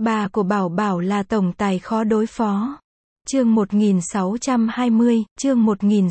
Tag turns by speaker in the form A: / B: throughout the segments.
A: Bà của Bảo Bảo là tổng tài khó đối phó. Chương 1620, chương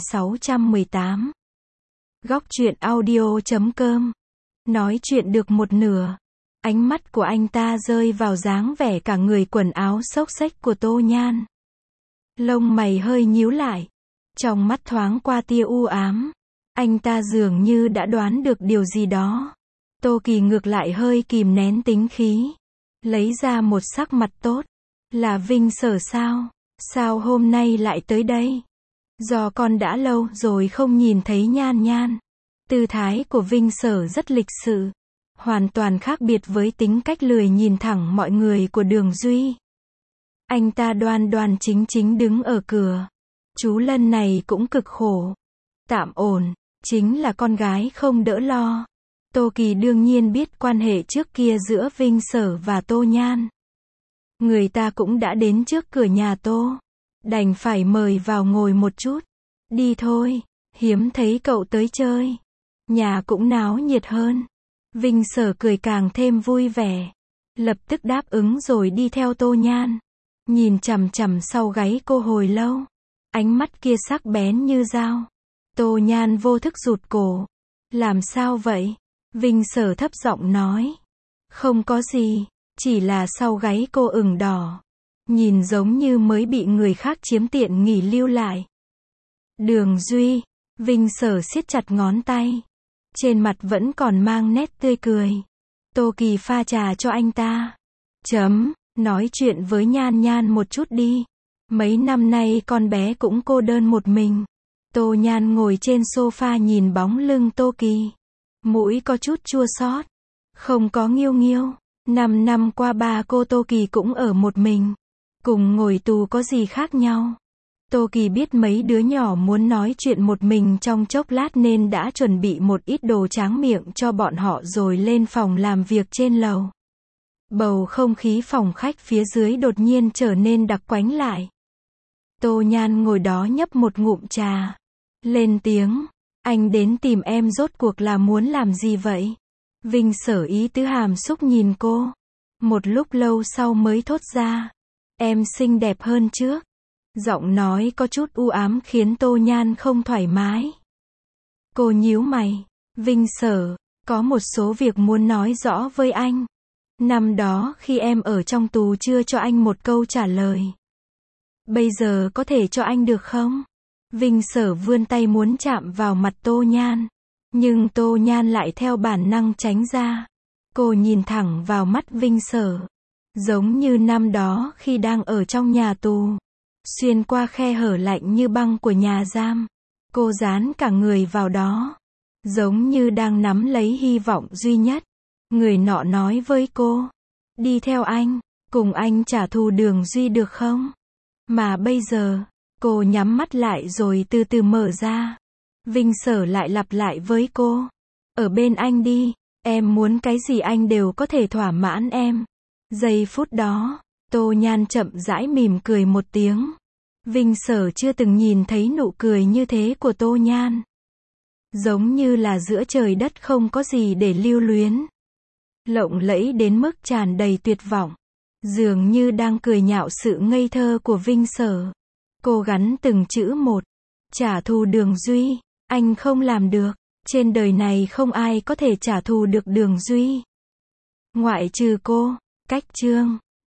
A: 1618. Góc truyện audio.com. Nói chuyện được một nửa. Ánh mắt của anh ta rơi vào dáng vẻ cả người quần áo xốc xếch của Tô Nhan. Lông mày hơi nhíu lại. Trong mắt thoáng qua tia u ám. Anh ta dường như đã đoán được điều gì đó. Tô Kỳ ngược lại hơi kìm nén tính khí. Lấy ra một sắc mặt tốt. Là Vinh Sở sao? Sao hôm nay lại tới đây? Do con đã lâu rồi không nhìn thấy Nhan Nhan. Tư thái của Vinh Sở rất lịch sự. Hoàn toàn khác biệt với tính cách lười nhìn thẳng mọi người của Đường Duy. Anh ta đoan đoan chính chính đứng ở cửa. Chú Lân này cũng cực khổ. Tạm ổn, chính là con gái không đỡ lo. Tô Kỳ đương nhiên biết quan hệ trước kia giữa Vinh Sở và Tô Nhan. Người ta cũng đã đến trước cửa nhà Tô. Đành phải mời vào ngồi một chút. Đi thôi, hiếm thấy cậu tới chơi. Nhà cũng náo nhiệt hơn. Vinh Sở cười càng thêm vui vẻ. Lập tức đáp ứng rồi đi theo Tô Nhan. Nhìn chằm chằm sau gáy cô hồi lâu. Ánh mắt kia sắc bén như dao. Tô Nhan vô thức rụt cổ. Làm sao vậy? Vinh Sở thấp giọng nói. Không có gì, chỉ là sau gáy cô ửng đỏ. Nhìn giống như mới bị người khác chiếm tiện nghỉ lưu lại. Đường Duy, Vinh Sở siết chặt ngón tay. Trên mặt vẫn còn mang nét tươi cười. Tô Kỳ pha trà cho anh ta. Nói chuyện với Nhan Nhan một chút đi. Mấy năm nay con bé cũng cô đơn một mình. Tô Nhan ngồi trên sofa nhìn bóng lưng Tô Kỳ. Mũi có chút chua xót. Không có Nghiêu Nghiêu. 5 năm qua ba cô Tô Kỳ cũng ở một mình. Cùng ngồi tù có gì khác nhau. Tô Kỳ biết mấy đứa nhỏ muốn nói chuyện một mình trong chốc lát nên đã chuẩn bị một ít đồ tráng miệng cho bọn họ rồi lên phòng làm việc trên lầu. Bầu không khí phòng khách phía dưới đột nhiên trở nên đặc quánh lại. Tô Nhan ngồi đó nhấp một ngụm trà. Lên tiếng. Anh đến tìm em rốt cuộc là muốn làm gì vậy? Vinh Sở ý tứ hàm xúc nhìn cô. Một lúc lâu sau mới thốt ra. Em xinh đẹp hơn trước. Giọng nói có chút u ám khiến Tô Nhan không thoải mái. Cô nhíu mày. Vinh Sở, có một số việc muốn nói rõ với anh. Năm đó khi em ở trong tù chưa cho anh một câu trả lời. Bây giờ có thể cho anh được không? Vinh Sở vươn tay muốn chạm vào mặt Tô Nhan. Nhưng Tô Nhan lại theo bản năng tránh ra. Cô nhìn thẳng vào mắt Vinh Sở. Giống như năm đó khi đang ở trong nhà tù. Xuyên qua khe hở lạnh như băng của nhà giam. Cô dán cả người vào đó. Giống như đang nắm lấy hy vọng duy nhất. Người nọ nói với cô. Đi theo anh. Cùng anh trả thù Đường Duy được không? Mà bây giờ, cô nhắm mắt lại rồi từ từ mở ra. Vinh Sở lại lặp lại với cô. Ở bên anh đi. Em muốn cái gì anh đều có thể thỏa mãn em. Giây phút đó, Tô Nhan chậm rãi mỉm cười một tiếng. Vinh Sở chưa từng nhìn thấy nụ cười như thế của Tô Nhan. Giống như là giữa trời đất không có gì để lưu luyến. Lộng lẫy đến mức tràn đầy tuyệt vọng. Dường như đang cười nhạo sự ngây thơ của Vinh Sở. Cô gắn từng chữ một. Trả thù Đường Duy. Anh không làm được. Trên đời này không ai có thể trả thù được Đường Duy. Ngoại trừ cô. Cách chương.